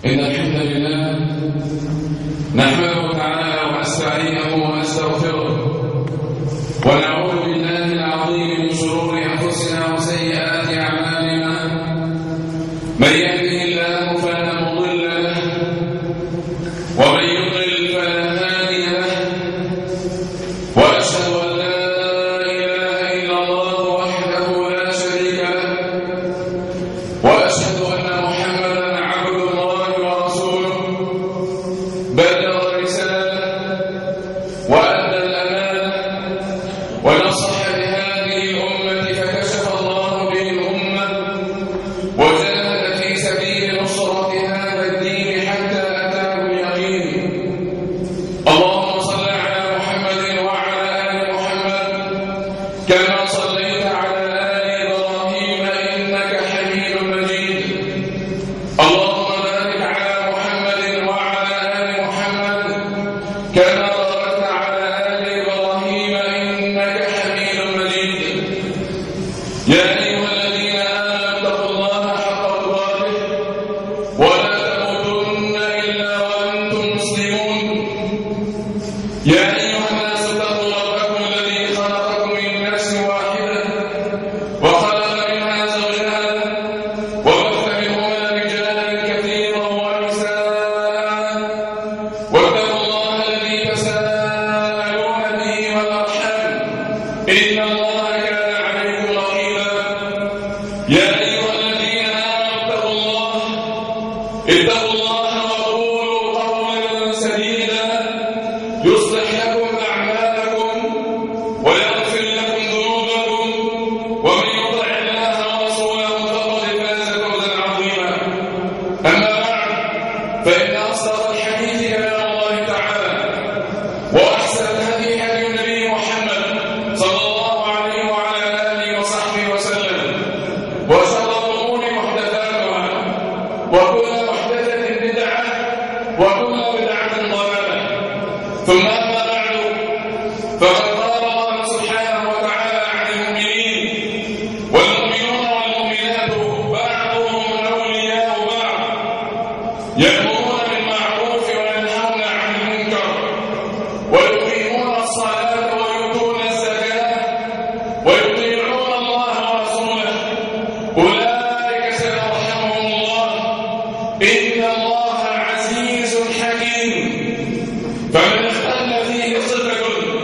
إن الحمد لله نحمده تعالى ونستعينه ونستغفره ونعوذ بالله العظيم من شرور أنفسنا وسيئات أعمالنا. من يهده الله فلا مضل له ومن يضلل فلا هادي له، وأشهد أن لا إله إلا الله وحده لا شريك له، وأشهد أن محمدا عبد الله ورسوله بلغ الرسالة وأدى الأمانة ونصح بهذه الأمة فكشف الله به الأمة وجاهد في سبيل نصرة هذا الدين حتى أتاه اليقين. اللهم صل على محمد وعلى آل محمد كما صليت على آل إبراهيم إنك حميد مجيد. اللهم بارك على محمد وعلى آل محمد كما باركت على آل إبراهيم إنك حميد مجيد. يا أيها الذين آمنوا اتقوا الله حق تقاته ولا تموتن إلا وأنتم مسلمون. يا أيها الناس اتقوا ربكم الذي خلقكم من نفس واحدة وخلق منها زوجها وبث منهما رجالا كثيرا ونساء، واتقوا الله الذي تساءلون به والأرحام إن الله كان عليكم رقيبا. يا أيها الذين آمنوا اتقوا الله وقولوا قولا سديدا يصلح لكم أعمالكم ويغفر لكم ذنوبكم، ومن يطع الله ورسوله فقد فاز فوزا عظيما. أما بعد، فإن أصدق الحديث كلام الله تعالى، وأحسن الهدي هدي النبي محمد صلى الله عليه وعلى آله وصحبه وسلم، وشر الأمور محدثاتها، وكل محدثة بدعة، وكل بدعة ضلالة. ثم أما بعد، فقد قال الله سبحانه وتعالى عن المؤمنين: والمؤمنون والمؤمنات بعضهم أولياء بعض يأمرون بالمعروف وينهون عن المنكر ويقيمون الصلاة ويؤتون الزكاة ويطيعون الله ورسوله أولئك سيرحمهم الله إن الله عزيز حكيم. فمن اختل فيه صفة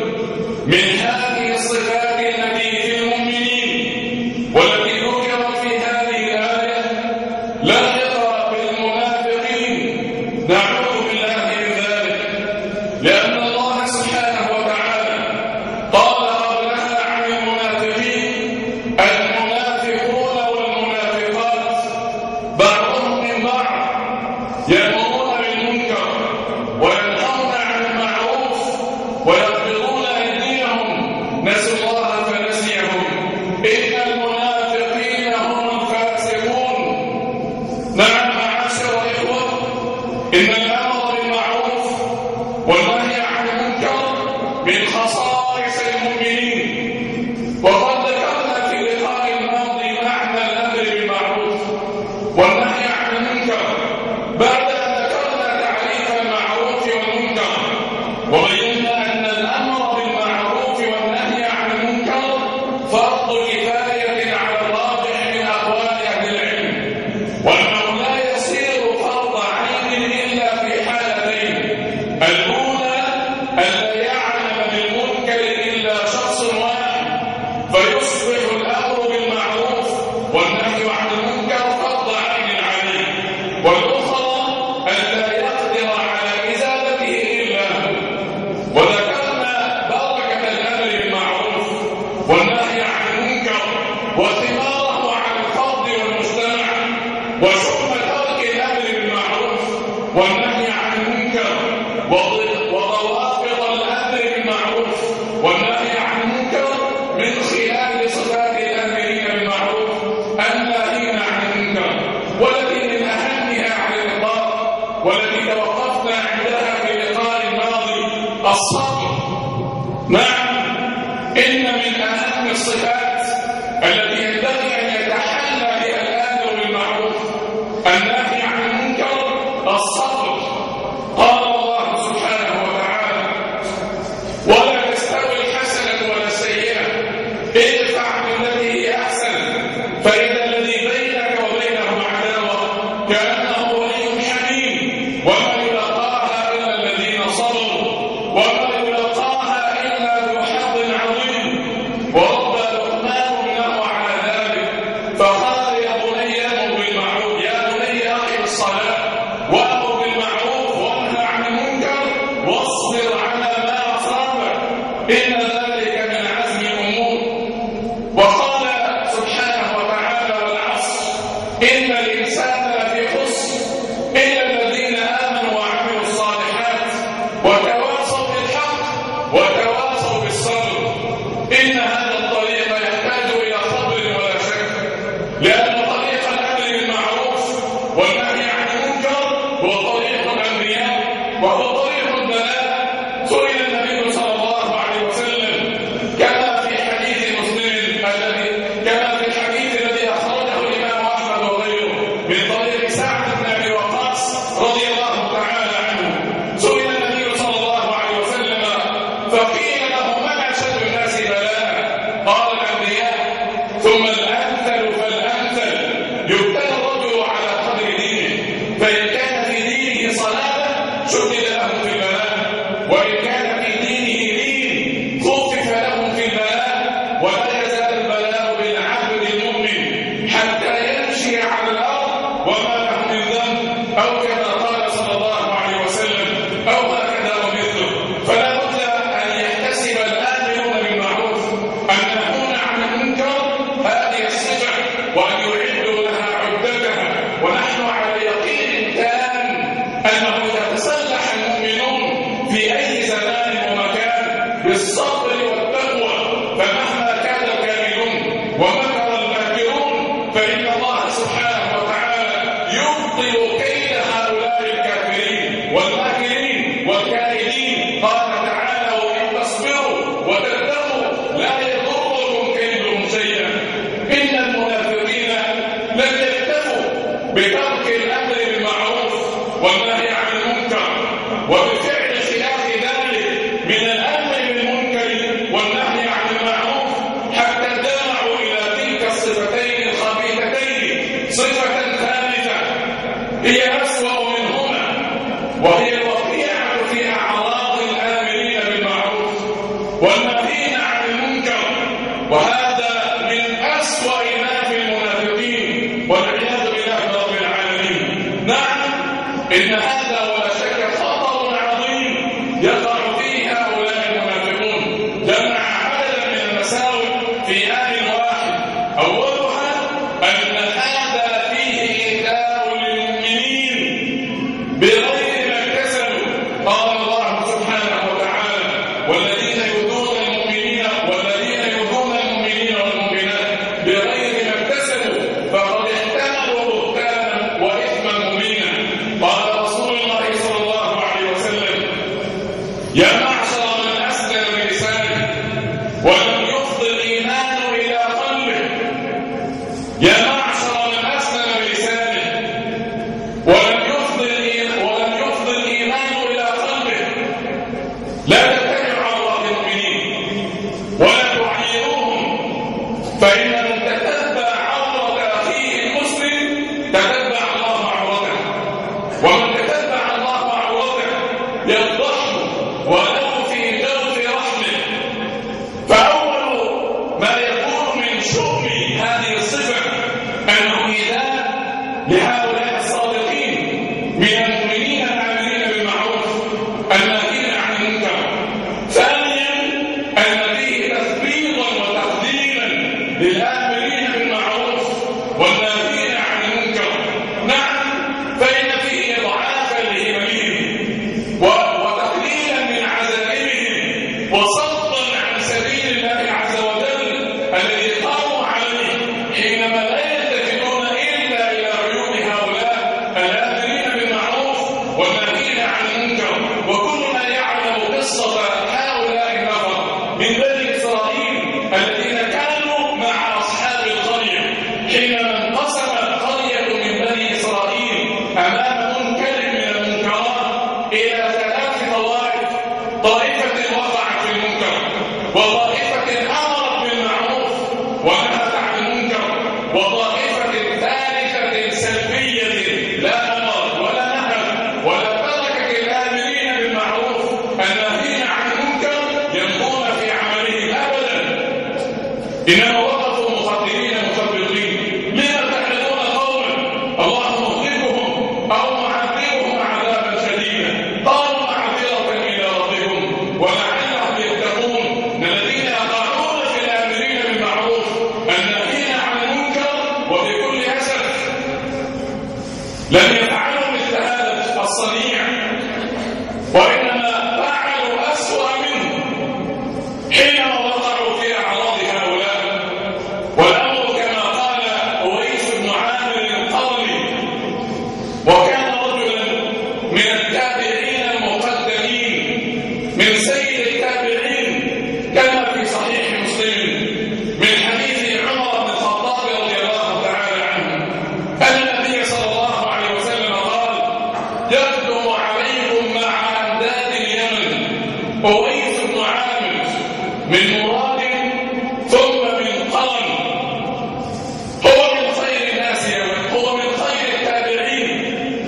من هذه الصفات التي في المؤمنين والتي ذكرت في هذه الآية لاحق بالمنافقين، نعوذ بالله من ذلك، لأن الله سبحانه وتعالى قال قبلها عن المنافقين: المنافقون والمنافقات بعضهم من بعض يأمرون بالمنكر وينهون عن المعروف ويقبضون أيديهم، نسوا الله فنسيهم، إن المنافقين هم الفاسقون. نعم معاشر الإخوة، إن الأمر بالمعروف والنهي عن المنكر من خصائص المؤمنين، وقد ذكرنا في اللقاء الماضي معنى الأمر بالمعروف والنهي عن المنكر بعد أن ذكرنا تعريف المعروف والمنكر، وبينا أن الأمر بالمعروف والنهي عن المنكر فرض كفاية على الراجح من أقوال أهل العلم، وأنه لا يصير فرض عين إلا في حالتين: الأولى ألا يعلم بالمنكر إلا شخص واحد فيصبح الأمر بالمعروف والنهي عن المنكر فرض عين عليه، والأخرى ألا يقدر على إزالته إلا هو. وذكرنا بركة الأمر بالمعروف والنهي عن المنكر وثماره على الفرد والمجتمع، وشؤم ترك الأمر بالمعروف والنهي عن المنكر وضوابط الأمر بالمعروف والنهي عن المنكر من خلال صفات الآمرين بالمعروف الناهين عن المنكر، والتي من أهمها على الإطلاق والتي توقفنا عندها في اللقاء الماضي الصبر. نعم، إن من أهم الصفات التي ينبغي أن يتحلى بها الآمر بالمعروف الناهي عن المنكر هو طريق الأنبياء وهو طريق البلاء. سئل النبي صلى الله عليه وسلم كما في حديث مسلم الذي أخرجه الإمام أحمد وغيره من طريق سعد بن أبي وقاص رضي الله تعالى عنه. سئل النبي صلى الله عليه وسلم فقيل له من أشد الناس بلاء؟ قال الأنبياء ثم الأمثل فالأمثل. يبتلى الرجل على قدر دينه، فإن كان في دينه صلابة شدد له في البلاء، وإن كان في دينه لين خفف له في البلاء. ولا يزال البلاء بالعبد المؤمن حتى يمشي على الأرض وما له من ذنب، أو كما قال صلى الله عليه وسلم أو هكذا ومثله. فلا بد أن يحتسب الآمرون بالمعروف الناهون عن المنكر هذه الصفة، وأن يعدوا لها عدتها. ونحن على يقين تام أنه إذا تسلح المؤمنون في أي زمان ومكان بالصبر والتقوى، فمهما كان الكاملون ومكر الماكرون، فإن الله سبحانه وتعالى يبطل كيد هؤلاء الكافرين والماكرين والكائدين. قال تعالى وإن تصبروا وتتقوا لا يضركم كيدهم شيئا. إن المنافقين لن يكتفوا بترك الأمر بالمعروف والنهي عن المنكر وبفعل خلاف ذلك من الأمر بالمنكر والنهي عن المعروف، حتى دعوا إلى تلك الصفتين الخبيثتين صفة ثالثة هي أسوأ منهما، وهي الوقيعة في أعراض الآمرين بالمعروف والناهين عن المنكر. وهذا من أسوأ ما في المنافقين والعياذ بالله رب العالمين. نعم، إن هذا ولا شك خطر عظيم يقع فيه هؤلاء المنافقون. جمع عددا من المساوئ في آن واحد. أولها أن هذا فيه إيذاء للمؤمنين بغير ما اكتسبوا. قال الله سبحانه وتعالى والذين يؤذون المؤمنين والمؤمنات بغير ما اكتسبوا فقد احتملوا بهتانا وإثما مبينا. قال رسول الله صلى الله عليه وسلم يا معشر من أسلم بلسانه ولم يفض الإيمان إلى قلبه. يا معشر من أسلم بلسانه ولم يفض الإيمان إلى قلبه لا تتبعوا عورات المؤمنين ولا تعيروهم، فإن من تتبع عورة أخيه المسلم تتبع الله عورته، ومن تتبع الله عورته يفضحه ولو في جوف رحمه. فأول ما يكون من شؤم هذه الصفة أنه إيذاء لهؤلاء الصادقين من المؤمنين العاملين بالمعروف الناهين عن المنكر. ثانيا أن فيه تثبيطا وتقديما للآمرين بالمعروف والناهين عن المنكر. نعم، فإن فيه إضعافا لهممهم وتقليلا من عزائمهم وصدا عن سبيل الله عز وجل الذي قاموا عليه، حينما لا يلتفتون إلا إلى عيون هؤلاء الآمرين بالمعروف والناهين عن المنكر. وكلنا يعلم قصة هؤلاء النفر من بني إسرائيل الذين كانوا مع أصحاب القرية حينما انقسمت قرية من بني إسرائيل أمام منكر من المنكرات إلى 3 طوائف. طائفة وقعت في المنكر، وطائفة أمرت بالمعروف ونهت عن المنكر، وطائفة ثالثة سلبية لا أمرت ولا نهت ولا تركت الآمرين بالمعروف الناهين عن المنكر يمضون في عملهم أبدا، إنما وقفوا مخدرين مثبطين. لما تحرقون قوما الله مهلكهم أو معذبهم عذابا شديدا؟ قالوا معذرة إلى ربهم ولعلهم يتقون. الذين يقعون في الآمرين بالمعروف الناهين عن المنكر وبكل أسف لم يفعلوا مثل هذا الصنيع، وإنما فعلوا أسوأ منه حينما وقعوا في أعراض هؤلاء من التابعين المقدمين من سيد التابعين كما في صحيح مسلم من حديث عمر بن الخطاب رضي الله تعالى عنه أن النبي صلى الله عليه وسلم قال: يقدم عليكم مع أمداد اليمن أويس بن عامر من مراد ثم من قرن، هو من خير الناس يوما، هو من خير التابعين،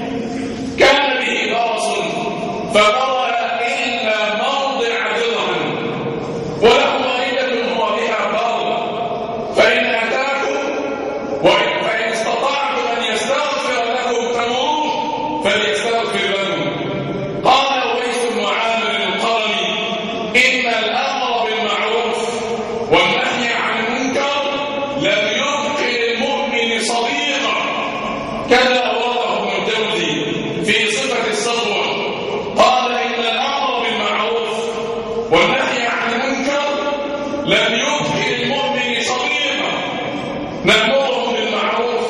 كان به برص فبرأ إلا موضع درهم وله مائدة هو بها بر، فإن أتاكم فإن استطعتم أن يستغفر لكم فمروه فليستغفر لكم. قال أويس بن عامر القرني: إن الأمر بالمعروف والنهي عن المنكر لم يبق للمؤمن صديقا، كذا أورده ابن الجوزي في صفة الصبوة. قال: إن الأمر بالمعروف والنهي عن المنكر لم يبق للمؤمن صديقا، نأمرهم بالمعروف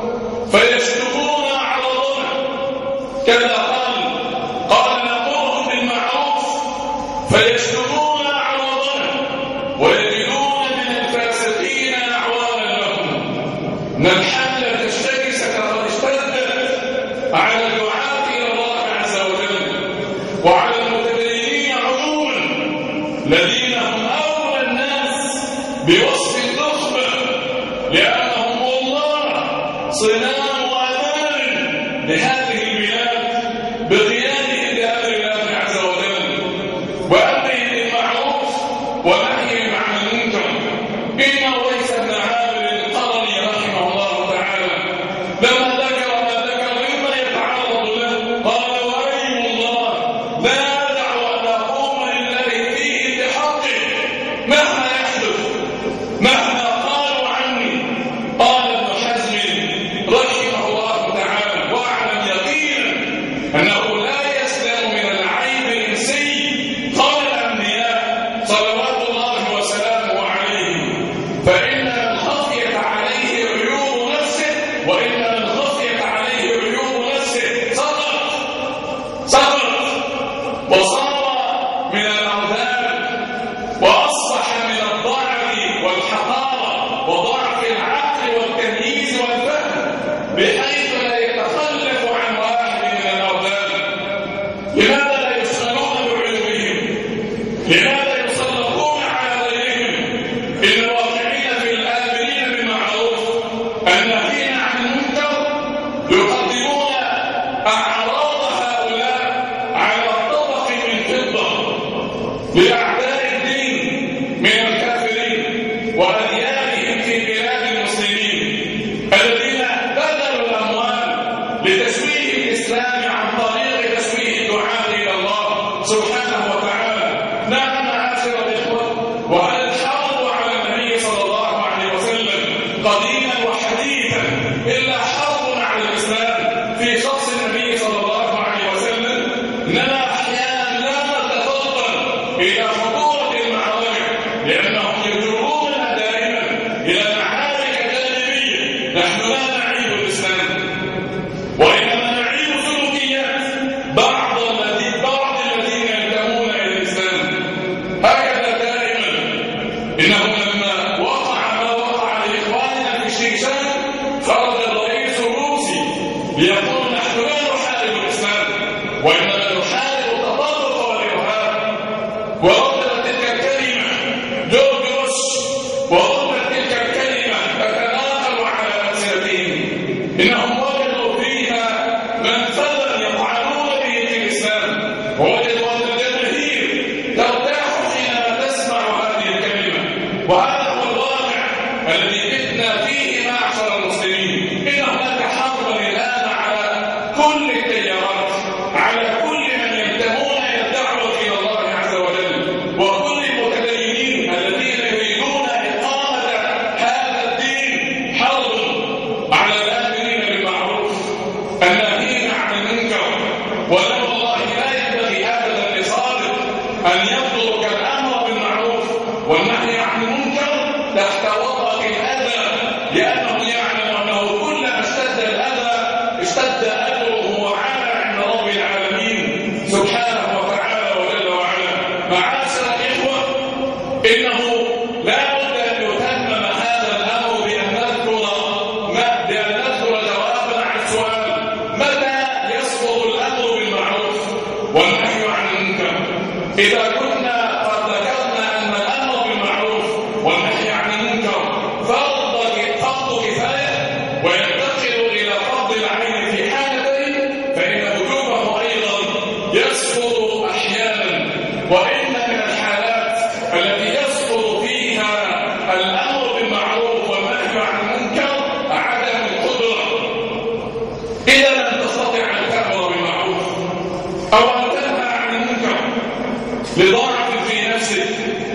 فيشتكون على الظلم، كذا قال نأمرهم بالمعروف فيشتكون على الظلم ويجدون من الفاسقين أعوانا لهم. إن الحملة الشرسة قد اشتدت على الدعاة إلى الله عز وجل وعلى المتدينين عموما الذين هم أولى الناس بوصف النخبة، لأنهم والله صنام وأمان لهذه البلاد بقيامهم بأمر الله عز وجل وأمرهم بالمعروف ونهيهم عن المنكر. إن أويس بن عامر القرني رحمه الله تعالى لما ذكر ما ذكر مما يتعرض له قال: وأيم الله لا دعوة أن أقوم لله فيه بحقه مهما يحدث مهما قالوا عني. قال ابن حزم رحمه الله تعالى: واعلم يقينا أنه لا يسلم من العيب الإنسي قال الأنبياء صلوات الله وسلامه عليهم، فإن من خفيت عليه عيوب نفسه وإن من خفيت عليه عيوب نفسه سقط وصار من الأوثان وأصبح من الضعف والحقارة وضعف العقل والتمييز والفهم بحيث لا يتخلف عن واحد من الأوثان. لماذا لا يشغلون بعلومهم؟ لماذا يسلطون على غيرهم؟ إن الواقعين في الآمرين بالمعروف الناهين عن المنكر يقدمون أعراض هؤلاء على الطبق من فضة لأعداء الدين من الكافرين وأديانهم في بلاد المسلمين الذين بذلوا الأموال لتشويه الإسلام عن طريق تشويه الدعاء إلى الله سبحانه وتعالى. نعم معاشر الإخوة، وهل الحرب على النبي صلى الله عليه وسلم قديما وحديثا إلا حرب على الإسلام في شخص النبي صلى الله عليه وسلم؟ إننا أحيانا لا نتفضل إلى خطورة المعارك لأنهم يجروننا دائما إلى معارك جانبية. نحن لا نعيب الإسلام وإنما نعيب سلوكيات بعض الذين ينتمون إلى الإسلام. هكذا دائما إنهم لما وقع ما وقع لإخواننا في الشيشان خرج الرئيس الروسي ليقول: نحن لا نحارب الإسلام وإنما نحارب التطرف والإرهاب. وردت تلك الكلمة جورج بوش، وردت تلك الكلمة تتناقل على ألسنتهم. إنهم وجدوا فيها منفذا يطعنون به في الإسلام، ووجدوا أن الجماهير ترتاح حينما تسمع هذه الكلمة. وهذا هو الواقع الذي بتنا فيه معشر المسلمين. إن هناك حربا الآن على كل التيارات، على كل من ينتمون إلى الدعوة إلى الله عز وجل وكل المتدينين الذين يريدون إقامة هذا الدين. حرب على الآمرين بالمعروف الناهين عن المنكر. ولا والله لا ينبغي أبدا لصادق أن يترك الأمر بالمعروف والنهي عن المنكر تحت وطأة الأذى، لأنه يعلم أنه كلما اشتد الأذى اشتد أجره وعلى عند رب العالمين. والنهي عن المنكر. إذا كنا قد ذكرنا أن الأمر بالمعروف والنهي عن المنكر فرض كفاية وينتقل إلى فرض العين في حالتين، فإن وجوبه أيضا يسقط أحيانا. وإن من الحالات التي يسقط فيها الأمر بالمعروف والنهي عن المنكر عدم القدرة. إذا لم تستطع أن تأمر بالمعروف أو أن تنهى عن المنكر لضعف في نفسك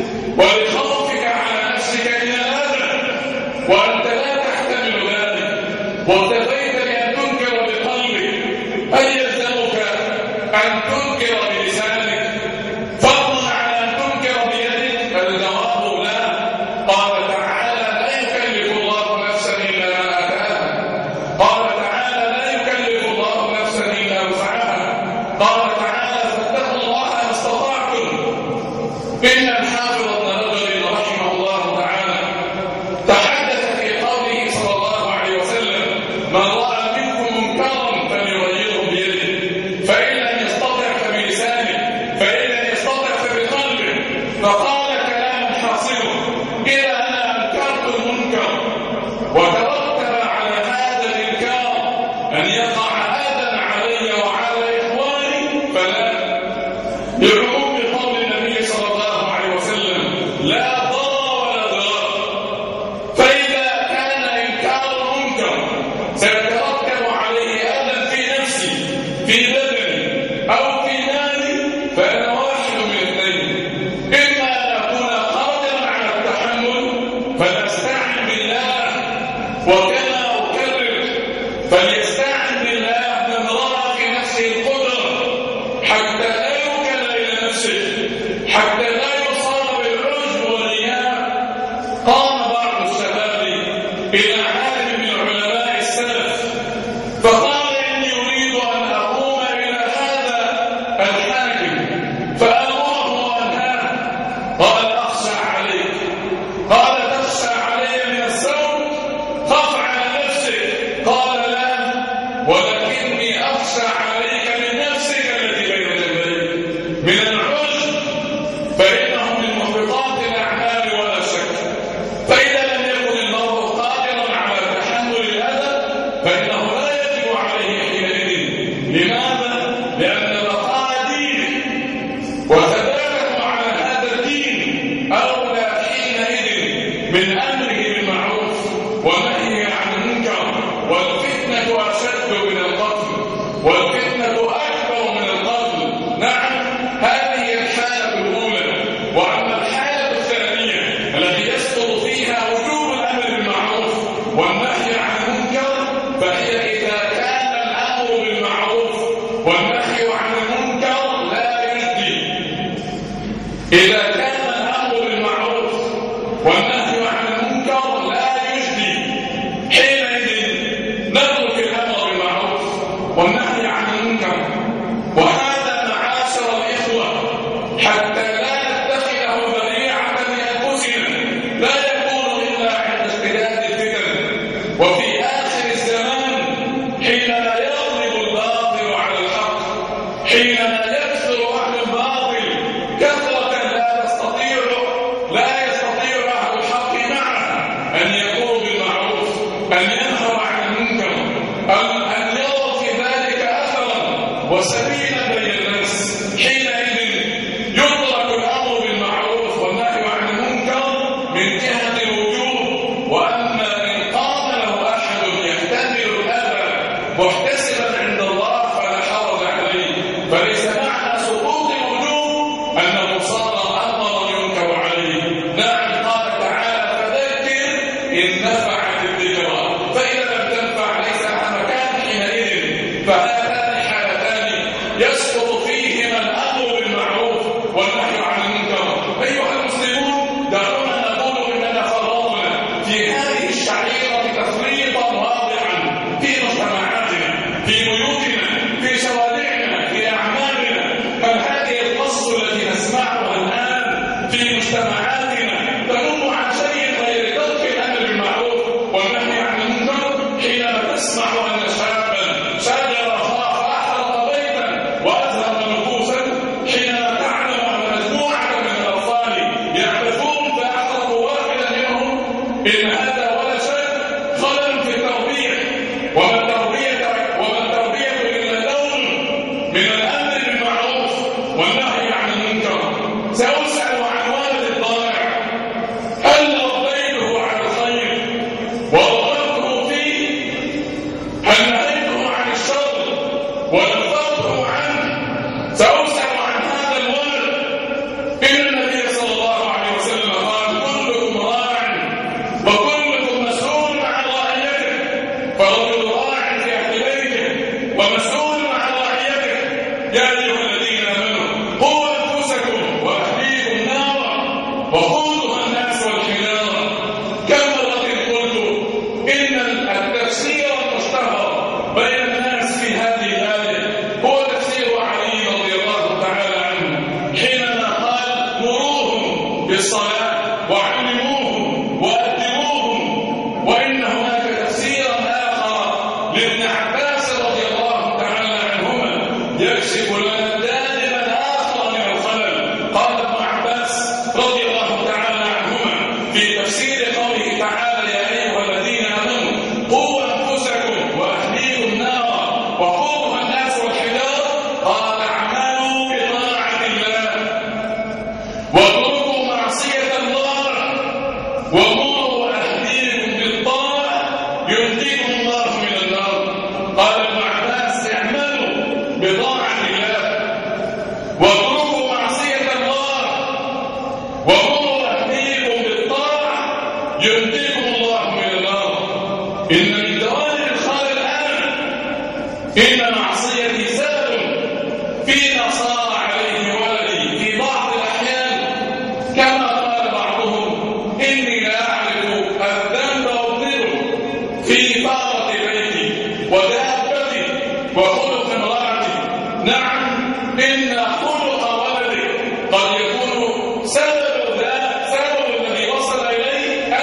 ولخوفك على نفسك من الأذى وأنت لا تحتمل ذلك واكتفيت بأن تنكر بقلبك، هل يلزمك أن تنكر بلسانك فضلا على أن تنكر بيدك؟ الجواب لا. قال تعالى لا يكلف الله نفسا إلا ما آتاها. قال تعالى لا يكلف الله نفسا إلا وسعها. قال تعالى فاتقوا الله ما استطعتم. إن الحافظ ابن رجب رحمه الله تعالى تحدث في قوله صلى الله عليه وسلم من رأى منكم منكرا فليغيره بيده، فإن لم يستطع فبلسانه، فإن لم يستطع فبقلبه. فقال كلاما حاصلا إذا أنا أنكرت المنكر وترتب على هذا الإنكار أن يقع آذى علي وعلى إخواني فلا. لعموم قول النبي صلى الله عليه وسلم لا ضرر ولا ضرار. فإذا كان إنكار المنكر سيترتب عليه أذى في نفسي في بدني أو في مالي، فأنا واحد من الاثنين: إما أن أكون قادرا على التحمل فلأستعن بالله، وكما أكرر فليستعن بالله من رأى في نفسه القدرة حتى لا يوكل إلى نفسه، حتى لا يصاب بالعجب والرياء. قام بعض الشباب إلى عالم من علماء السلف فقال إني أريد أن أقوم إلى هذا الحاكم فأمره وأنهاه. قال أخشى عليك. قال تخشى علي من السوء؟ خف على نفسك. قال لا، ولكني أخشى عليك من نفسك التي بين جنبيك من العجب، فإنه من محبطات الأعمال ولا شك. فإذا لم يكن المرء قادرا على تحمل الأذى فإنه لا يجب عليه حينئذ. لماذا؟ لأن بقاء دينه وثباته على هذا الدين أولى حينئذ من أمره بالمعروف والنهي عن المنكر. والفتنة أشد من القتل، والفتنة أكبر من القتل. نعم، هذه الحالة الأولى. وأما الحالة الثانية التي يسقط فيها وجوب الأمر بالمعروف والنهي عن المنكر فهي إذا كان الأمر بالمعروف والنهي عن المنكر لا يجدي. إذا كان الأمر بالمعروف والنهي عن المنكر لا يجدي، حينئذ نترك الأمر بالمعروف والنهي عن المنكر. وهذا معاشر الإخوة حتى لا نتخذه ذريعة لأنفسنا لا يكون إلا عند اشتداد الفتن وفي آخر الزمان، حينما يغلب الباطل على الحق، حينما يكثر أهل الباطل كثرة لا يستطيع أهل الحق معه أن يقوموا بالمعروف، أن ينهوا عن المنكر، أن يروا في ذلك أثرا وسبيلا بين الناس. حينئذ يترك الأمر بالمعروف والنهي عن المنكر من جهة الوجوب. وأما إن قام له أحد يحتمل الأذى محتسبا عند الله فلا حرج عليه. فليس معنى سقوط الوجوب أنه صار أمرا ينكر عليه. نعم، قال تعالى فذكر إن نفعت الذكرى. فإذا لم تنفع ليس لها مكان حينئذ. فهاتان حالتان يسقط فيهما الأمر بالمعروف والنهي عن المنكر. أيها المسلمون، دعونا نقول إننا فرطنا في هذه الشعيرة تفريطا واضحا في مجتمعاتنا، في بيوتنا، في شوارعنا، في أعمالنا. بل هذه القصة التي نسمعها الآن في مجتمعاتنا تنم عن شيء غير ترك الأمر بالمعروف والنهي عن المنكر. حينما تسمع أن شابا شجر فأحرق بيتا وأذهب من الأمر بالمعروف والنهي عن المنكر. سأسأل عن والد الضائع، هل ربيته على الخير ورغبته فيه؟ هل نهيته عن الشر ونفرته عنه؟ سأسأل عن هذا الولد. إن النبي صلى الله عليه وسلم قال: كلكم راع وكلكم مسؤول عن رعيته، فرجل راع في أهل بيته ومسؤول عن رعيته. يا أيها الذين آمنوا قوا أنفسكم وأهليكم نارا وقودها الناس والحجارة. كم مرة قلت إن التفسير المشتهر بين الناس في هذه الآية هو تفسير علي رضي الله تعالى عنه حينما قال: مروهم بالصلاة وعلموهم وأدبوهم. وإن هناك تفسيرا آخر لابن عباس رضي الله تعالى عنهما يكشف لنا دائما آخر من الخلل. قال ابن عباس رضي الله تعالى عنهما في تفسير قوله تعالى: يا أيها الذين آمنوا قوا أنفسكم وأهليكم نارا وقودها الناس والحجارة، قال: اعملوا بطاعة الله واتركوا معصية الله ومروا أهليكم بالطاعة ينجيكم الله من النار. قال ابن عباس: اعملوا بطاعة الله واتركوا معصية الله ومروا أهليكم بالطاعة ينجيكم الله من النار. إن من دوائر الخال الآن إن معصيتي سبب فيما صار عليه ولدي في بعض الأحيان، كما قال بعضهم: إني لا أعرف الذنب أذنبه في فارة بيتي ودابتي وخلق امرأتي. نعم، إن خلق ولدي قد يكون سبب الذي وصل إليه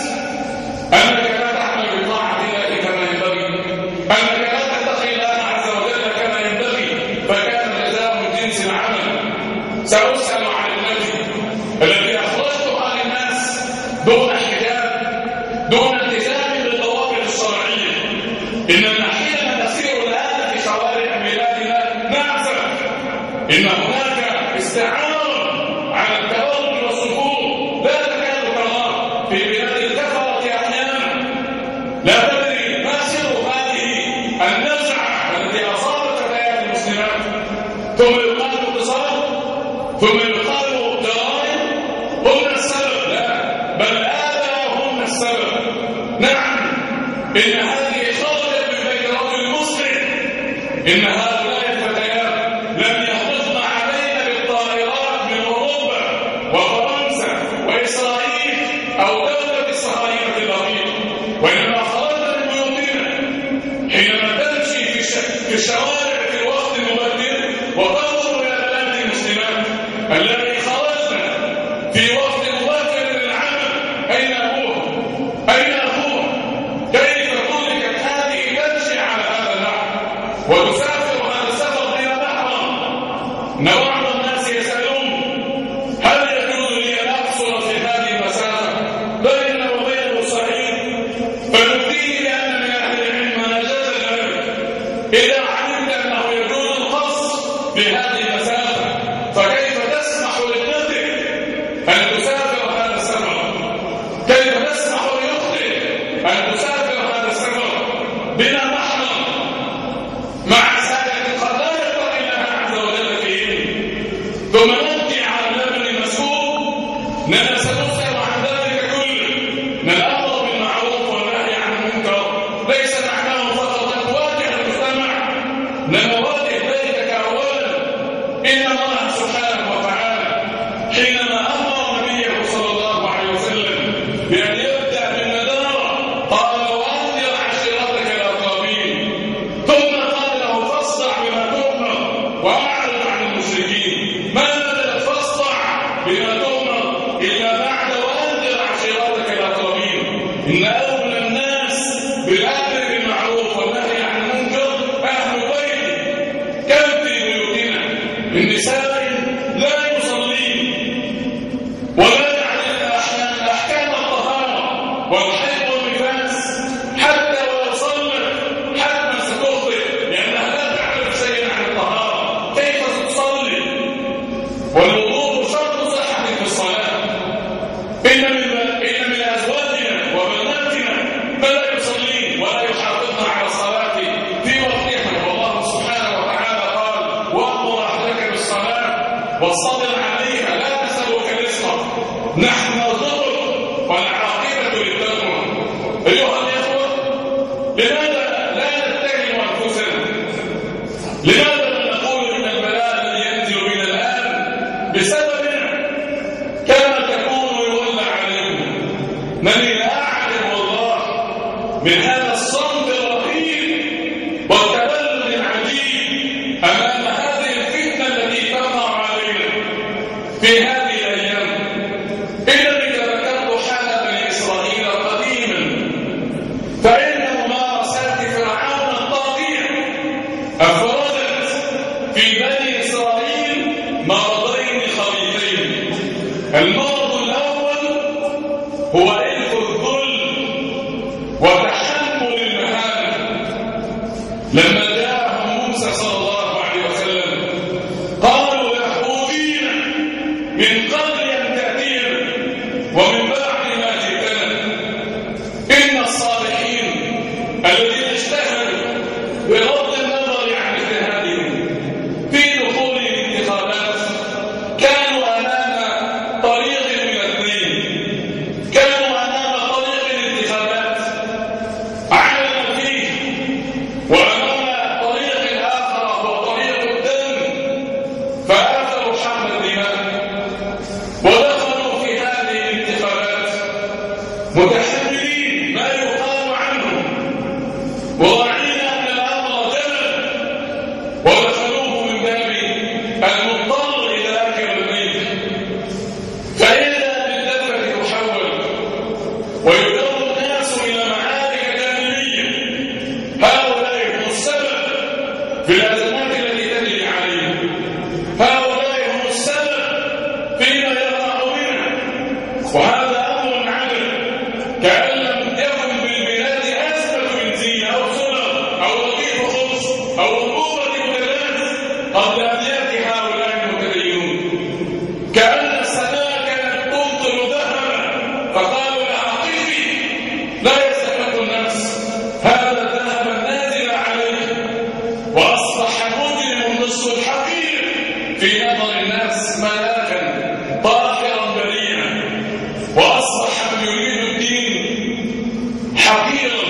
أنك لا تعمل بطاعة الله كما ينبغي، أنك لا تتقي الله عز وجل كما ينبغي، فكان جزاء من جنس العمل. سأسأل عن التي أخرجتها للناس دون حجاب، دون التزام بالضوابط الشرعية. إننا حينما نسير الآن في شوارع بلادنا نعزف إن هناك استعارة على التبرج والسفور لا تكاد تراه في بلاد الكفرة أحيانا. لا تدري ما سر هذه النزعة التي أصابت فتيات المسلمات. ثم يقال اقتصاد، ثم يقال جرائم هم السبب. لا، بل آباؤهم السبب. نعم، إن هذه خرجت من بين رجل مسلم. إن هؤلاء الفتيات لم يهبطن علينا بالطائرات من أوروبا وفرنسا وإسرائيل أو دولة الصهاينة الأخيرة، وإنما خرجنا من بيوتنا. حينما تمشي في الشوارع في الوقت المبكر وتنظر إلى بنات المسلمات الذي خرجنا في وقت مبكر للعمل، أين أبوه؟ أين أخوه؟ كيف تركت هذه تمشي على هذا النحو وتسافر هذا السفر إلى محرم؟ بعض الناس يسألون: هل يجوز لي أن أقصر في هذه المسافة بين وبين الصعيد؟ فنفتيه لأن من أهل العلم من أجاز ذلك. إذا علمت أنه يجوز القصر بهذه المسافة، فكيف تسمح لابنتك أن تسافر هذا السفر؟ كيف تسمح لأختك أن تسافر هذا السفر بلا محرم مع سادة قد لا يقدر الله عز وجل فيهم؟ ثم نبكي على اللبن المسكوب. إننا سنسأل عن ذلك كله. إن الأمر بالمعروف والنهي عن المنكر ليس معناه فقط أن تواجه المجتمع، إنما واجه بيتك أولا. إن الله سبحانه وتعالى حينما أمر نبيه صلى الله عليه وسلم بأن يبدأ بالندارة قال: وأنذر عشيرتك الأقربين. ثم قال له: فاصدع بما تؤمر وأعرض عن المشركين. ما نزلت فاصدع بما تؤمر إلا بعد وأنذر عشيرتك الأقربين. إن أولى الناس بالأمر بالمعروف والنهي عن المنكر أهل بيتي. كم في بيوتنا من نساء لا يصلين ولا يعلمن أحكام الطهارة والحيض والنفاس، حتى ولو صلت حتما ستخطئ لأنها لا تعرف شيئا عن الطهارة. واصطبر عليها لا نسألك رزقا نحن نرزقك والعاقبة للتقوى. أيها الإخوة، لماذا لا نتهم أنفسنا؟ لماذا لا نقول إن البلاء الذي ينزل بنا الآن بسببنا كما تكون يولى عليكم؟ من لا أعلم والله من هذا الصمت الرهيب والتبلد العجيب أمام هذه الفتنة التي تقع علينا في هذه الأيام. إنني ذكرت حال بني إسرائيل قديما، فإن ممارسات فرعون الطاغية أفرزت في بني إسرائيل مرضين خبيثين. المرض الأول هو إلف الذل وتحمل المهانة. لما جاءهم موسى صلى الله عليه وسلم قالوا له أوذينا من قبل أن تأتينا ومن بعد ما جئتنا. إن الصالحين الذين اجتهدوا بغض النظر عن اجتهادهم في دخول الانتخابات كانوا أمام طريق من اثنين. كانوا أمام طريق الانتخابات عملوا فيه، وأمام طريق آخر هو طريق الدم فآثروا حمل الدماء ودخلوا في هذه الانتخابات متحملين ما يقال عنهم وراعين أن الأمر جبل، ودخلوه من باب المضطر إلى آخر الميت. فإذا بالدفة تحول ويدور الناس إلى معارك جانبية. هؤلاء هم السبب في الأزمات التي تجري عليهم، هؤلاء هم السبب فيما يقع بنا، وهذا أمر عجب. كأن لم يكن بالبلاد أزمة بنزين أو سولر أو رغيف خبز أو رطوبة متلازمة قبل أن يأتي هؤلاء المتدينون. كأن السماء كانت تمطر ذهبا فقالوا لها قفي لا يستحق الناس هذا الذهب النازل عليه، وأصبح مجرم نصف الحقير في نظر الناس ملاكا طاهرا بريئا، وأصبح من يريد الدين حقيرا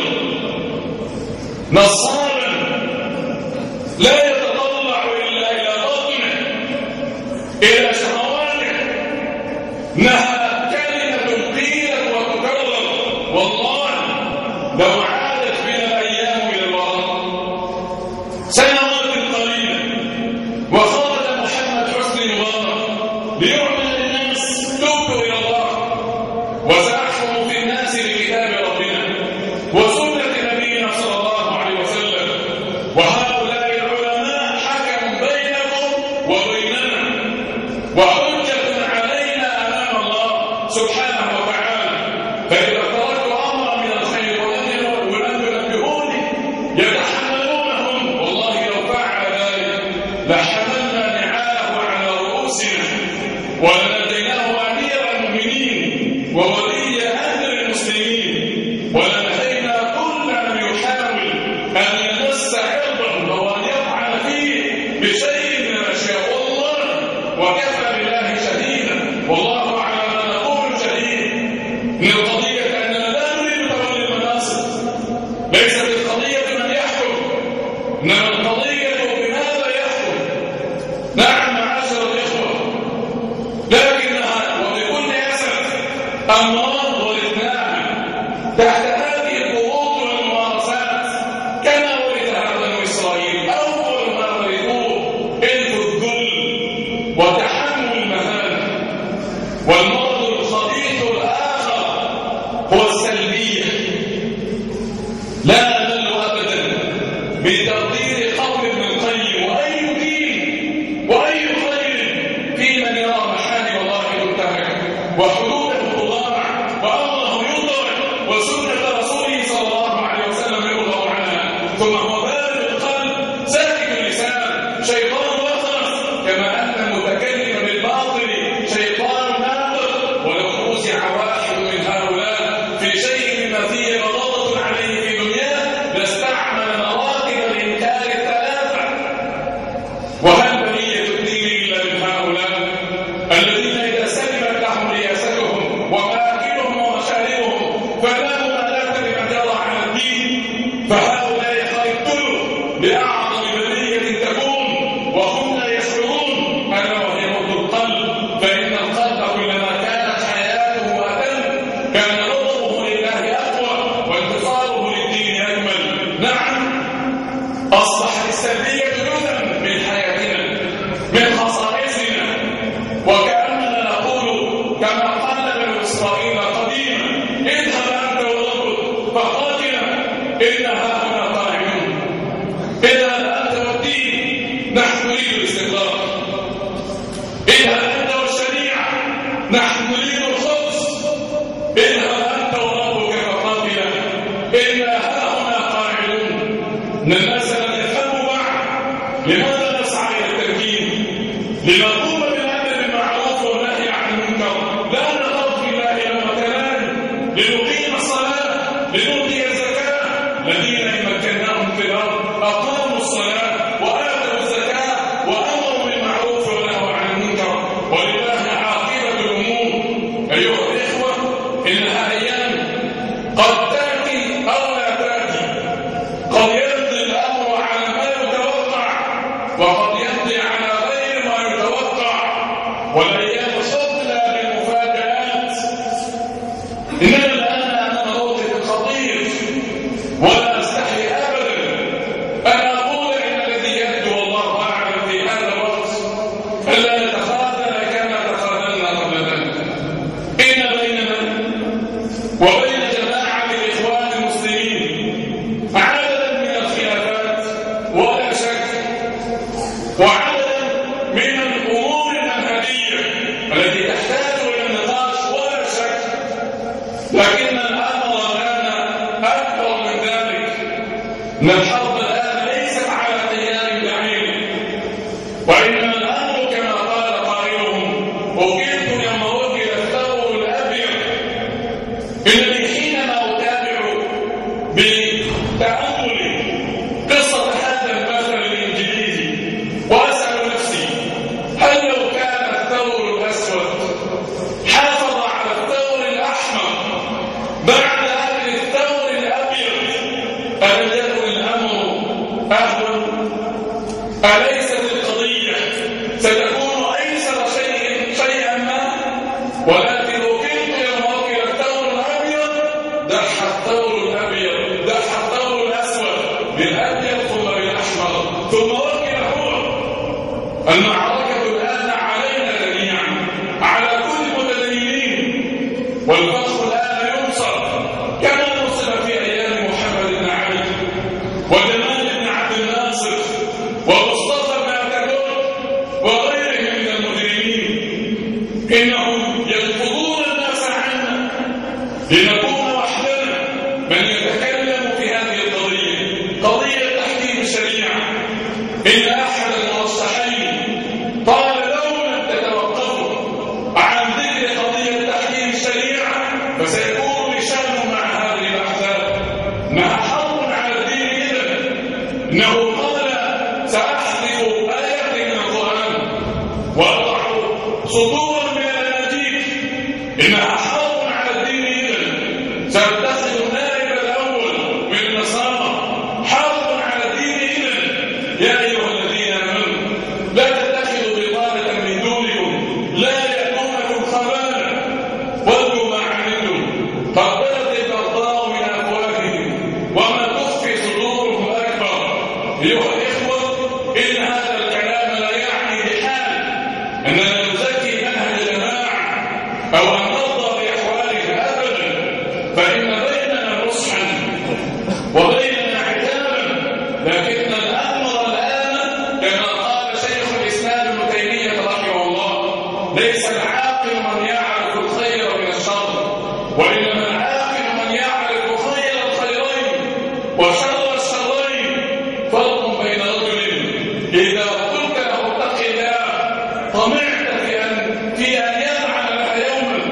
نصارا لا يتطلع إلا إلى بطنه إلى شهواته. إنها كلمة قيلت وتكرر. والله لو عادت بنا الأيام إلى الوراء سنوات قليلة وخرج محمد حسني مبارك ليعلن للناس توبوا إلى الله وسيحكم في الناس بكتاب ربنا وسنة نبينا صلى الله عليه وسلم، وهؤلاء العلماء حكموا بينكم وبيننا وحجة علينا أمام الله سبحانه وتعالى. فإذا تركت أمرا من الخير ولم ينبهوني يتحملونهم، والله لو فعل ذلك لحملنا نعاه على رؤوسنا ولناديناه أمير المؤمنين وولي أمر المسلمين، ولنهينا كل من يحاول أن يمس عرضه أو أن يفعل فيه بشيء من الأشياء. والله وكفى بالله شهيدا، والله على ما نقول شهيد. إن القضية أننا لا نريد تولي المناصب، ليست القضية من يحكم، إنما القضية بماذا يحكم. نعم معاشر الإخوة، لكنها وبكل أسف أمراض ورثناها تحت هذه الضغوط والممارسات كما ورثها بنو إسرائيل. أول ما ورثوه إلف الذل وتحمل المهانة. والمرض الخبيث الآخر هو السلبية. لا نمل أبدا بتقدير قول ابن القيم وأي دين وأي خير في من يرى محارم الله تنتهك وحدوده تضاع وأمره يطرح وسنة رسوله صلى الله عليه وسلم يرضى عنها، ثم هو بارد القلب ساكت اللسان شيطان وخرس، كما أن المتكلم نريد الاستقرار. اذهب انت والشريعه نحن نريد الخبز. اذهب انت وربك فقاتلا انا هاهنا قاعدون. ان الناس لن يفهموا بعد لماذا نسعى الى التمكين، لنقوم بالامر بالمعروف والنهي عن المنكر، لا نخاف بالله لومة لائم، لنقيم الصلاه، لنؤتي الزكاه. الذين ان مكناهم في الارض اقاموا الصلاه واتوا الزكاه وامروا بالمعروف ونهوا عن المنكر، ولله عاقبه الامور. ايها الاخوه، انها ايام قد تاتي او لا تاتي، قد يمضي الامر على ما يتوقع وقد يمضي على غير ما يتوقع، والايام تبلى بالمفاجآت. اننا الان امام موقف خطير، ولا استحي ابدا ان اقول ان الذي يبدو والله اعلم في هذا الوقت الا نتخاذل كما تخاذلنا قبل ذلك. ان بيننا وبين جماعه الاخوان المسلمين عددا من الخلافات ولا شك، وعددا من الامور المنهجيه التي تحتاج الى النقاش ولا شك، لكن الامر الان اكبر من ذلك. ان الحرب الان ليست على تيار بعيد، وانما الامر كما قال قائلهم: وكلت يوم وكل الثور الابيض. انني حينما اتابع بتامل قصه هذا المثل الانجليزي واسال نفسي: هل لو كان الثور الاسود حافظ على الثور الاحمر بعد اكل الثور الابيض ألم يكن الامر اهون؟ اليست القضيه ستكون ايسر شيئا ما؟ ولكن وكلت يوم وكل الثور الابيض دح الثور الابيض، دح الثور الاسود بالابيض ثم بالاحمر ثم وكل هو. المعركه الان علينا جميعا، على كل المتدينين، والفخر الان ينصر كما نصب في ايام محمد بن علي وجمال بن عبد الناصر ومصطفى بن عبدالله وغيرهم من المجرمين. انهم ينفضون الناس عنا لنكون وحدنا. من يتكلم في هذه القضيه، قضيه تحكيم الشريعه، ان احد المرشحين قال: لو لم تتوقفوا عن ذكر قضيه تحكيم الشريعه فسيكون لي شأن مع هذه الاحزاب، انها حرب على الدين. اذا انه قال: ساحذف ايه من القران واضع صدورا من الاناجيل، انها حرب على الدين. اذا ساتخذ النائب الاول من النصارى، حرب على الدين. اذا يا ايها الذين امنوا لا تتخذوا بطانه من دونكم لا يأتونكم خبالا ودوا ما عنتم قد بدت البغضاء من افواههم وما تخفي صدورهم اكبر. ايها الاخوه، ان هذا الكلام لا يعني بحال اننا نزكي منهج الجماعه او ان نرضى باحوالهم ابدا، فان بيننا نصحا وبيننا عتابا. لكن الامر الان كما قال شيخ الاسلام ابن تيميه رحمه الله: ليس العاقل من يعرف الخير من الشر، وانما العاقل من يعرف خير الخيرين وشر الشرين. فرق بين رجل اذا قلت له اتق الله طمعت في ان يفعل لها يوما،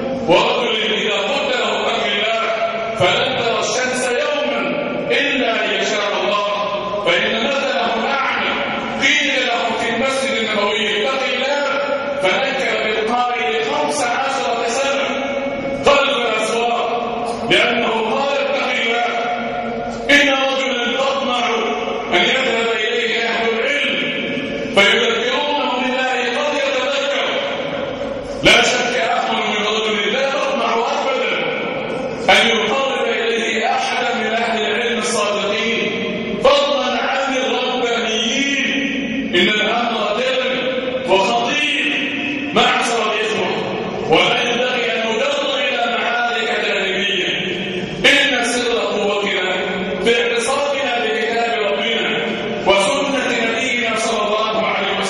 ورجل اذا قلت له اتق الله فلن ترى الشمس يوما الا ان يشاء الله. فان مثله اعلى قيل له في المسجد النبوي: اتق الله، فنكر بالقائل 15 سنه قلب الاسواق، لانه قال: اتق الله. ان رجلا تطمع ان يذهب اليه اهل العلم فيذكرونه بالله قد يتذكر. لا شك احمد من رجل لا تطمع ابدا ان يقرب اليه احدا من اهل العلم الصادقين، فضلا عن الربانيين. ان الامر دلم وخطير معشر الاخوه، ولا ينبغي ان نجر الى معارك جانبيه. ان سر قوتنا في اعتصامنا بكتاب ربنا وسنه نبينا صلى الله عليه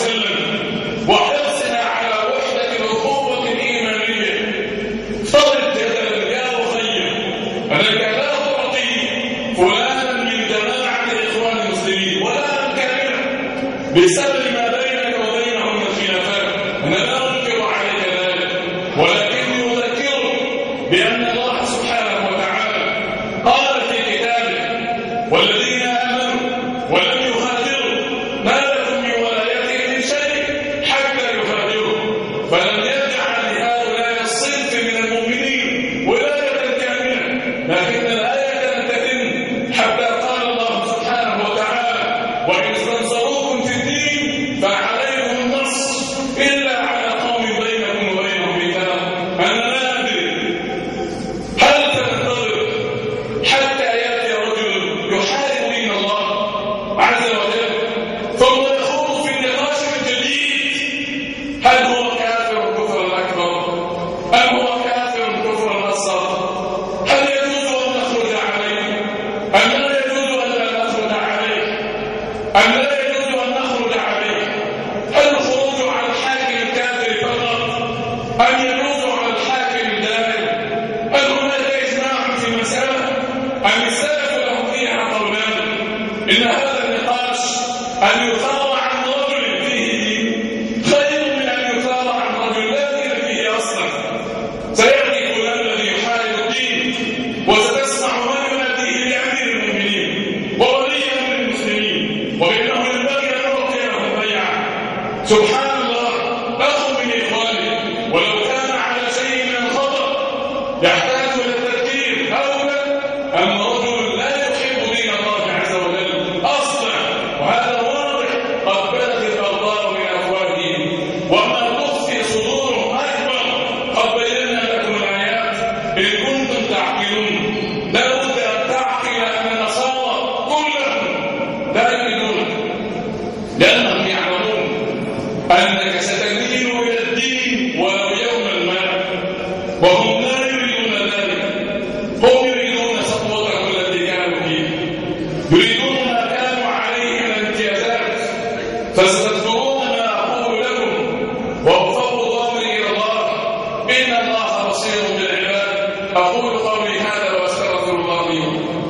فعليكم النصر إلا على قوم بينكم وبينهم ميثاق. أنا لا أدري هل تنتظر حتى يأتي رجل يحارب دين الله عز وجل ثم يخوض في النقاش الجديد؟ هل هو كافر كفرا أكبر أم هو كافر كفرا أصغر؟ هل يجوز أن نخرج عليه أم لا يجوز أن لا نخرج عليه أم لا يجوز أن نخرج عليه؟ هل الخروج على الحاكم الكافر فقط أم يجوز على الحاكم الدائم؟ هل هناك إجماع في المسألة أم السلف لهم فيها قولان؟ إن هذا النقاش أن يثار عن رجل فيه دين خير من أن يثار عن رجل لا دين فيه أصلا. سيأتي فلان الذي يحارب الدين وستسمع من يناديه لأمير المؤمنين وولي أمر المسلمين وإنه ينبغي أن نعطي له بيعا. سبحان الله، أخ من إخواني ولو كان على شيء من الخطأ يحتاج إلى التذكير أولا أن رجل لا يحب دين الله عز وجل أصلا، وهذا واضح قد بدت الأخبار من أفواههم وما تخفي صدورهم أكبر. قد بينا لكم الآيات إن كنتم تعقلون. لا بد أن تعقل أن النصارى كلهم لا يريدون، لأنهم يعلمون أنك ستميل إلى الدين ولو يوما ما، وهم لا يريدون ذلك. هم يريدون سطوتهم التي كانوا فيه، يريدون ما كانوا عليه من الامتيازات. فستذكرون ما أقول لكم وأفوض أمري إلى الله، إن الله بصير بالعباد. أقول قولي هذا وأستغفر الله لي ولكم.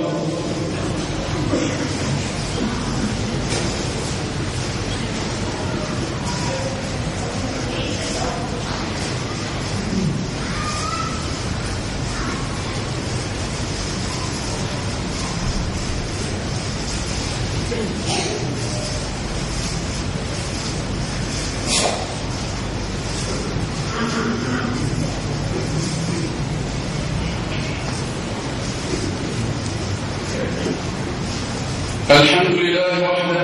الحمد لله وحده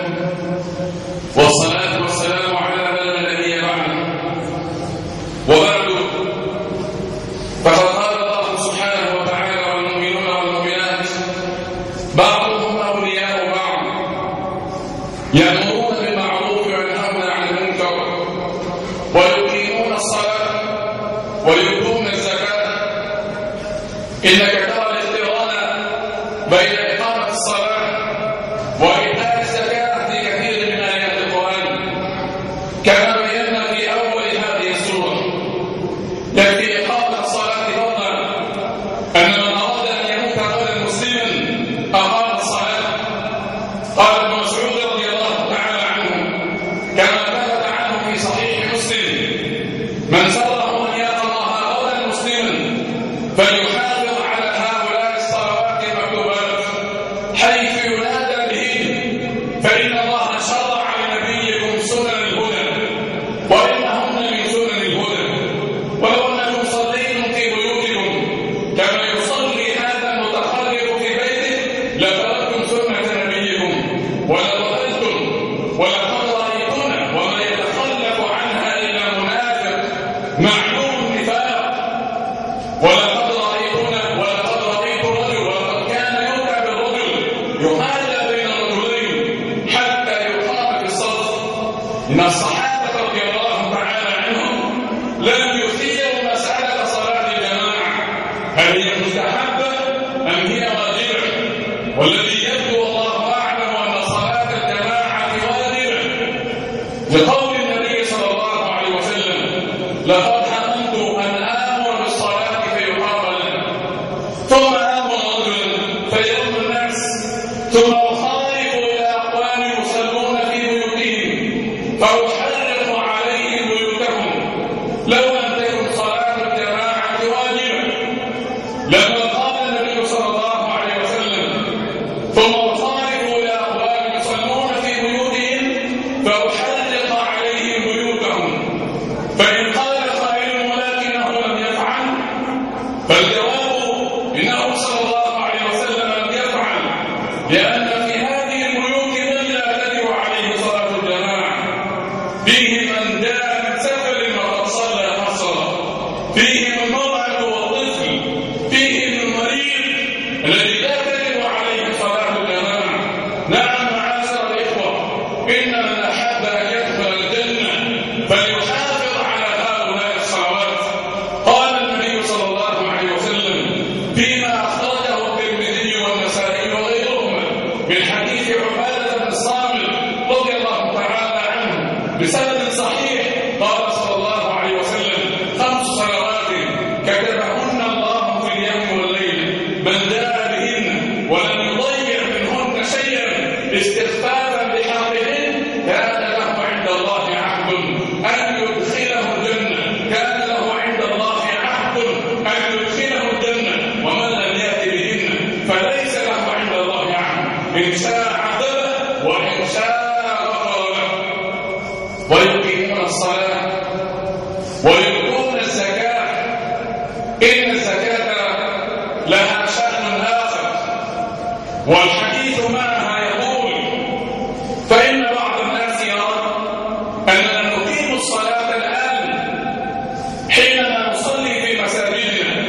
والصلاة والسلام على من لا نبي بعده. وبعد، فقد قال الله سبحانه وتعالى: والمؤمنون والمؤمنات بعضهم أولياء بعض يأمرون بالمعروف وينهون عن المنكر ويقيمون الصلاة ويؤتون الزكاة. إنك ترى الاقتران بين إقامة الصلاة وإيتاء الزكاة في كثير من آيات القرآن، كما بينا في أول هذه السورة. يكفي إقامة الصلاة فضلا أن من أراد أن يموت غدا مسلما أقام الصلاة. قال ابن مسعود رضي الله تعالى عنه كما ثبت عنه في صحيح مسلم: من سره أن يلقى الله غدا مسلما فليحافظ على هؤلاء الصلوات المكتوبات حيث ينادى بهن، فإن الله شرع لنبيكم سنن الهدى وإنهن من سنن الهدى. ولو أنكم صليتم في بيوتكم كما يصلي هذا المتخلف في بيته لتركتم سنة نبيكم ولضللتم. ولقد رأيتنا وما يتخلف عنها إلا منافق معلوم النفاق. ولقد رأيت رجل ولقد كان يؤتى بالرجل يحال بين الرجلين حتى يقام في الصف. إن الصحابة رضي الله تعالى عنهم لم يثيروا مسألة صلاة الجماعة هل هي مستحبة أم هي واجبة، والذي يبدو والله أعلم أن صلاة الجماعة واجبة، لقول النبي صلى الله عليه وسلم: لقد هممت أن آمر بالصلاة فيقام لنا، ثم آمر رجلا فيؤم الناس، ثم أخالف إلى أقوام يصلون في بيوتهم فأحرق عليهم بيوتهم لو لم تكن صلاة الجماعة واجبة. لما قال النبي صلى الله عليه وسلم: ثم أخالف إلى أقوام يصلون في بيوتهم فأحرق عليهم بيوتهم، فإن قال قائل ولكنه لم يفعل، فالجواب إنه صلى الله عليه وسلم لم يفعل، لأن في هذه البيوت من لا تجب عليه صلاة الجماعة. فيه من جاء من سفر وقد صلى مصرا، فيه من المرأة والطفل، فيه من المريض الذي لا تجب عليه صلاة الجماعة. نعم معاشر الإخوة، إن من أحب أن يدخل الجنة فليحافظ على هؤلاء الصلوات. قال النبي صلى الله عليه وسلم فيما أخرجه الترمذي والنسائي وغيرهما من حديث عبادة بن الصامت رضي الله تعالى عنه بسند صحيح، قال صلى الله عليه وسلم 5 صلوات كتبهن الله في اليوم والليل، من جاء بهن ولم يضيع منهن شيئا استخفافا بحقهن كان له عند الله عهد أن يدخله الجنة، كان له عند الله عهد أن يدخله الجنة، ومن لم يأت بهن فليس له عند الله عهد، إن شاء عذبه وإن شاء غفر له. ويقيمون الصلاة ويؤتون الزكاة، إن الزكاة لها شأن آخر، والحديث معها يقول فإن بعض الناس يرى أننا نقيم الصلاة الآن حينما نصلي في مساجدنا،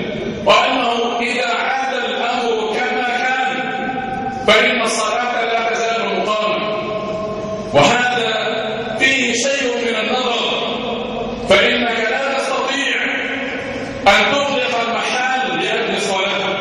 وأنه إذا عاد الأمر كما كان فإن الصلاة لا تزال مقامة، وهذا فيه شيء من النظر، فإنك لا تستطيع أن تغلق المحل لأجل الصلاة،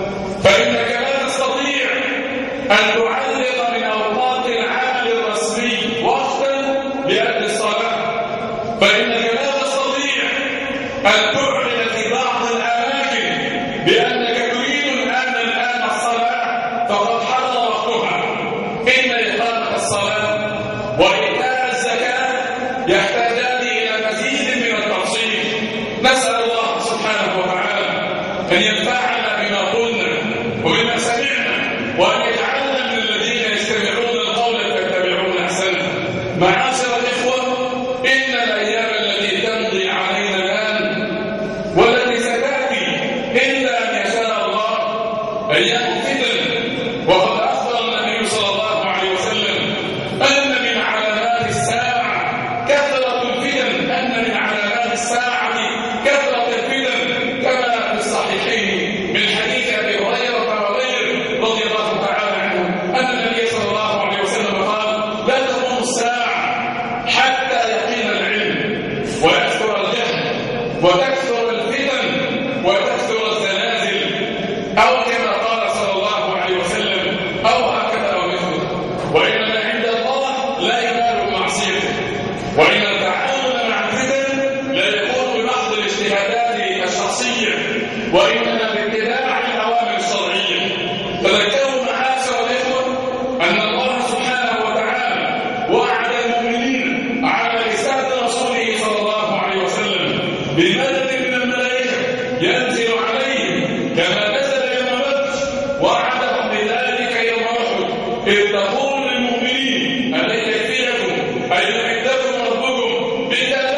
فإنك لا تستطيع أن تعلق من أوقات العمل الرسمي وقتا لأجل الصلاة، فإنك لا تستطيع أن تعلن في بعض الأماكن بأنك تريد الآن الصلاة فقد حضر وقتها. إن إقامة الصلاة وإيتاء الزكاة يحتاجان إلى مزيد من التفصيل. نسأل الله سبحانه وتعالى أن ينفعنا بما قلنا وبما سمعنا، وأن يجعلنا من الذين يستمعون القول فيتبعون أحسنه. معاشر الإخوة، إن الأيام التي تمضي علينا الآن والتي ستأتي إلا أن يشاء الله أيام فتن، وقد أخبر النبي صلى الله عليه وسلم أن من علامات الساعة كثرة الفتن، أن من علامات الساعة كثرة الفتن، كما في الصحيحين من حديث أبي هريرة وغيره رضي الله تعالى عنه أن النبي صلى الله عليه وسلم قال لا تقوم الساعة حتى يقين العلم ويكثر الجهل وتكثر الفتن وتكثر الزلازل، أو كما قال صلى الله عليه وسلم أو هكذا أو مثله. وإن ما عند الله لا ينال بمعصيته، وإن التعامل مع الفتن لا يكون بمحض الاجتهادات الشخصية، وإنما باتباع الأوامر الشرعية. تذكروا معاشر الإخوة أن الله سبحانه وتعالى وعد المؤمنين على لسان رسوله صلى الله عليه وسلم بمدد من الملائكة ينزل عليهم كما نزل يوم بدر، وعدهم بذلك يوم أحد إذ تقول للمؤمنين ألن يكفيكم أن يمدكم ربكم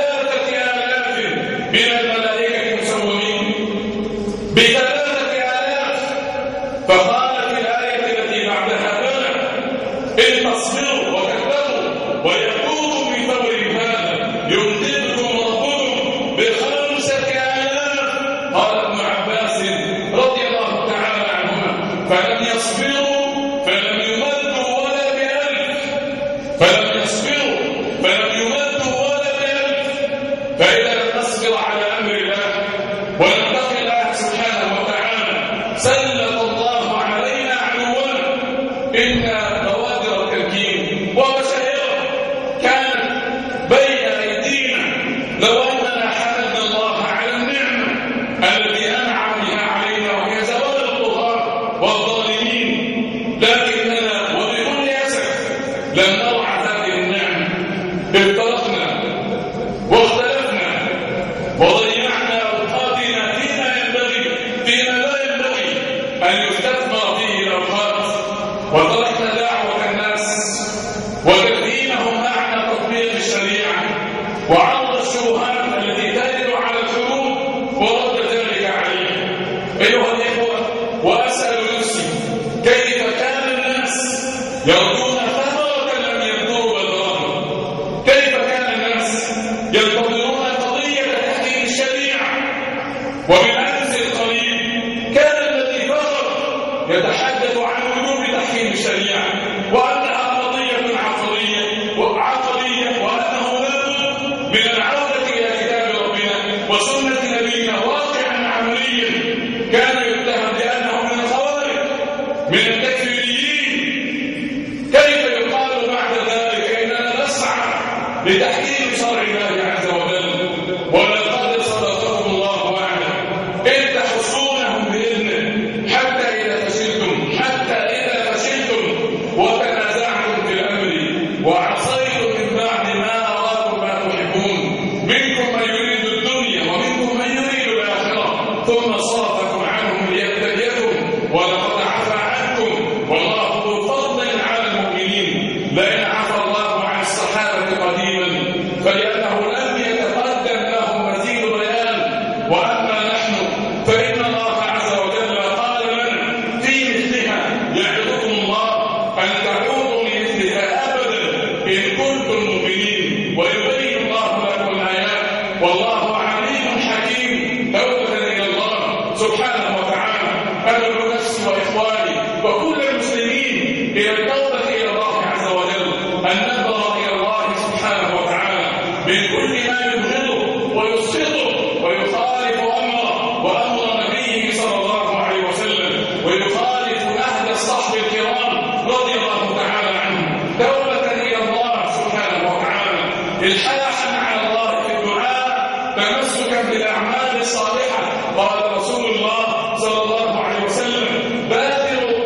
ب3,000 من الملائكة مسومين، ب3,000. فقال في الآية التي بعدها بلى إن تصبروا وتتقوا ويأتوكم من فورهم هذا يمددكم ربكم ب5,000. قال ابن عباس رضي الله تعالى عنهما فلم يصبروا فلم يمدوا ولا ب1,000، فلم يصبروا فلم يمدوا ولا ب1,000. فإذا لم نصبر على أمر الله ونتقي الله سبحانه وتعالى سلط الله علينا عدونا. إن بوادر التمكين ومشاهيره كانت بين أيدينا لو أننا حمدنا الله على النعمة التي أنعم بها علينا وهي زوال الطغاة والظالمين، لكننا وبكل أسف لم نرعى هذه النعمة، افترقنا واختلفنا وضيعنا أوقاتنا فيما لا ينبغي أن يستثمر فيه الأوقات، وتركنا دعوة الناس وتفهيمهم معنى تطبيق الشريعة وعرض الشبهات التي ترد على الحدود ورد ذلك عليه. أيها الإخوة، وأسأل نفسي كيف كان الناس يرجون ثمرة لم يبدوا بذرهم؟ كيف كان وبالأمس القريب كان الذي فخر يتحدث عن وجوب تحكيم الشريعة وأنها قضية عقدية وأنه لابد من العودة إلى كتاب ربنا وسنة نبينا واقعا عمليا. كان يتهم بأنه من الخوارج من التكفيريين. كيف يقال بعد ذلك إننا نسعى لتحكيم شرع الله عز وجل ولقد صدقكم الله وعده إذ تحصونهم بإذنه حتى إذا فشلتم وتنازعتم في الأمر وعصيتم من بعد ما أراكم ما تحبون منكم من يريد الدنيا ومنكم من يريد الآخرة ثم صرفكم عنهم ليبتليكم ولقد عفا عنكم والله ذو فضل على المؤمنين. لئن عفا الله عن الصحابة قديما فلأنه لم يتقدم لهم مزيد بيان. وأما نحن فإن الله عز وجل قال لنا في مثلها يعظكم الله أن تعودوا لمثلها أبدا إن كنتم مؤمنين ويبين الله لكم الآيات والله عليم حكيم. توبة إلى الله سبحانه وتعالى أدعو نفسي وإخواني وكل المسلمين إلى التوبة إلى الله عز وجل أن نبرأ إلى الله سبحانه وتعالى من كل ما يبغضه ويسخطه ويخالف أمره وأمر نبيه صلى الله عليه وسلم ويخالف أهل الصحب الكرام رضي الله تعالى عنهم. توبة إلى الله سبحانه وتعالى الحاحا على الله في الدعاء تمسكا بالأعمال الصالحة. قال رسول الله صلى الله عليه وسلم بادروا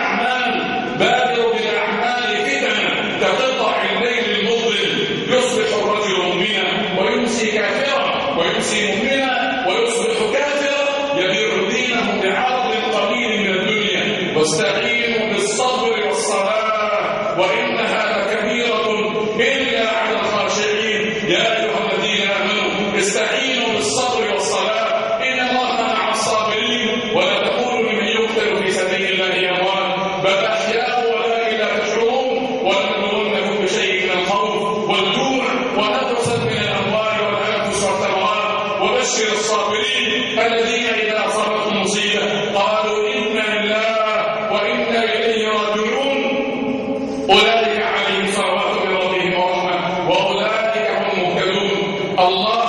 بالأعمال فتنة كقطع الليل المظلم يصبح الرجل مؤمنا ويمسي كافرا ويمسي مؤمنا ويصبح كافرا يبيع دينه بعرض قليل من الدنيا. واستعينوا بالصبر والصلاة وإنها لكبيرة إلا على الخاشعين. يا أيها الذين آمنوا استعينوا بالصبر والصلاة إن الله مع الصابرين. ولا تقولوا لمن يقتل في سبيل الله أموات بل أحياء ولكن لا تشعرون. ولنبلونكم بشيء من الخوف والجوع ونقصا من الأموال والأنفس والثمرات وبشر الصابرين الذين إذا أصابتهم مصيبة قالوا إنا لله وإنا إليه راجعون أولئك عليهم صلوات من ربهم ورحمة وأولئك هم المهتدون. الله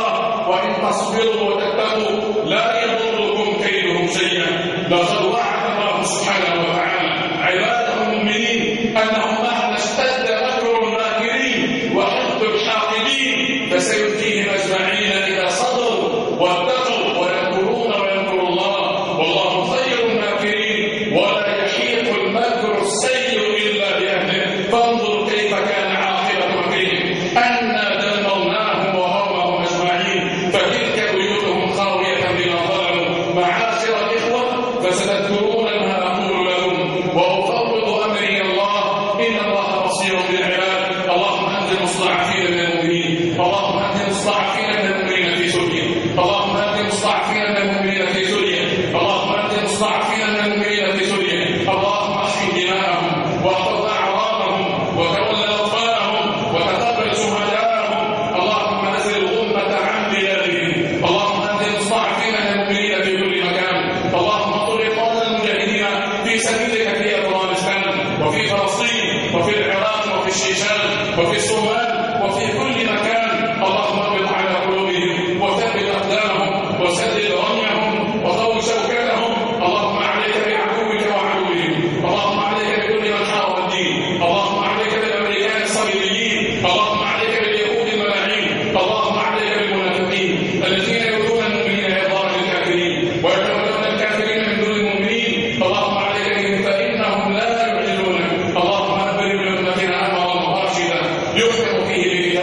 وإن تصبروا وتتقوا لا يضركم كيدهم شيئا. لقد وعد الله سبحانه وتعالى عباده المؤمنين أنهم مهما اشتد مكر الماكرين وحقد الحاقدين فسيؤتيهم أجمعين إذا صبروا واتقوا ويمكرون ويمكر الله والله خير الماكرين. ولا يحيق المكر السيء إلا بأهله. فانظروا كيف كان عاقبة مكرهم أنا دمرناهم وقومهم أجمعين فتلك بيوتهم خاوية بما ظلموا. معاشر الإخوة فستذكرون ما أقول لكم وأفوض أمري الله إن الله بصير بالعباد. اللهم أنزل مستضعفين من المؤمنين. اللهم أنزل مستضعفين من المؤمنين في سوريا. اللهم أنزل مستضعفين من المؤمنين في سوريا. اللهم أنزل مستضعفين من المؤمنين في سوريا. اللهم احفظ دماءهم واحفظ أعراضهم وتولى أطفالهم وتقبل شهداءهم. اللهم أنزل الغمة عن بلادهم. اللهم أنزل مستضعفين من المؤمنين في كل مكان. اللهم اطر إخواننا المجاهدين في سبيلك في أفغانستان وفي فلسطين وفي العراق وفي الشيشان وفي الصومال وفي كل مكان. اللهم اربط على قلوبهم وثبت أقدامهم وسدد رميهم وطول شوكتهم. اللهم عليك بعدوك وعدوهم. اللهم عليك بكل من حارب الدين. اللهم عليك بالأمريكان الصليبيين. اللهم عليك باليهود الملاعين. اللهم عليك بالمنافقين الذين يؤذون المؤمنين إضرار الكافرين ويتولون الكافرين من دون المؤمنين. اللهم عليك بهم فإنهم لا يعجزونك. اللهم أبرم لأمتنا أمرا راشدا يحكم فيه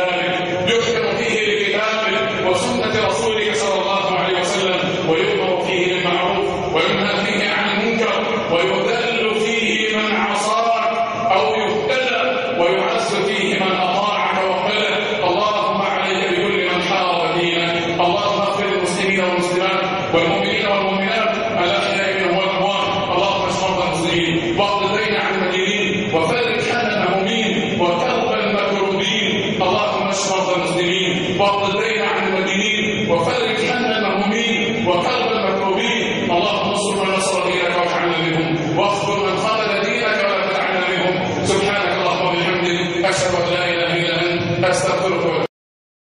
بكتابك وسنة رسولك صلى الله عليه وسلم ويؤمر فيه بالمعروف وينهى فيه عن المنكر ويذل فيه من عصاك أو يهتدى ويعز فيه من أطاعك واهتدى. اللهم عليك بكل من حارب دينك. اللهم اغفر للمسلمين والمسلمات والمؤمنين والمؤمنات الأحياء منهم والأموات. اللهم اشف مرضى المسلمين واقض الدين عن المدينين وفرج هم المهمومين وكرب المكروبين. اللهم اشف مرضى المسلمين واقض الدين عن المدينين وفرج هم المهمومين. وكرب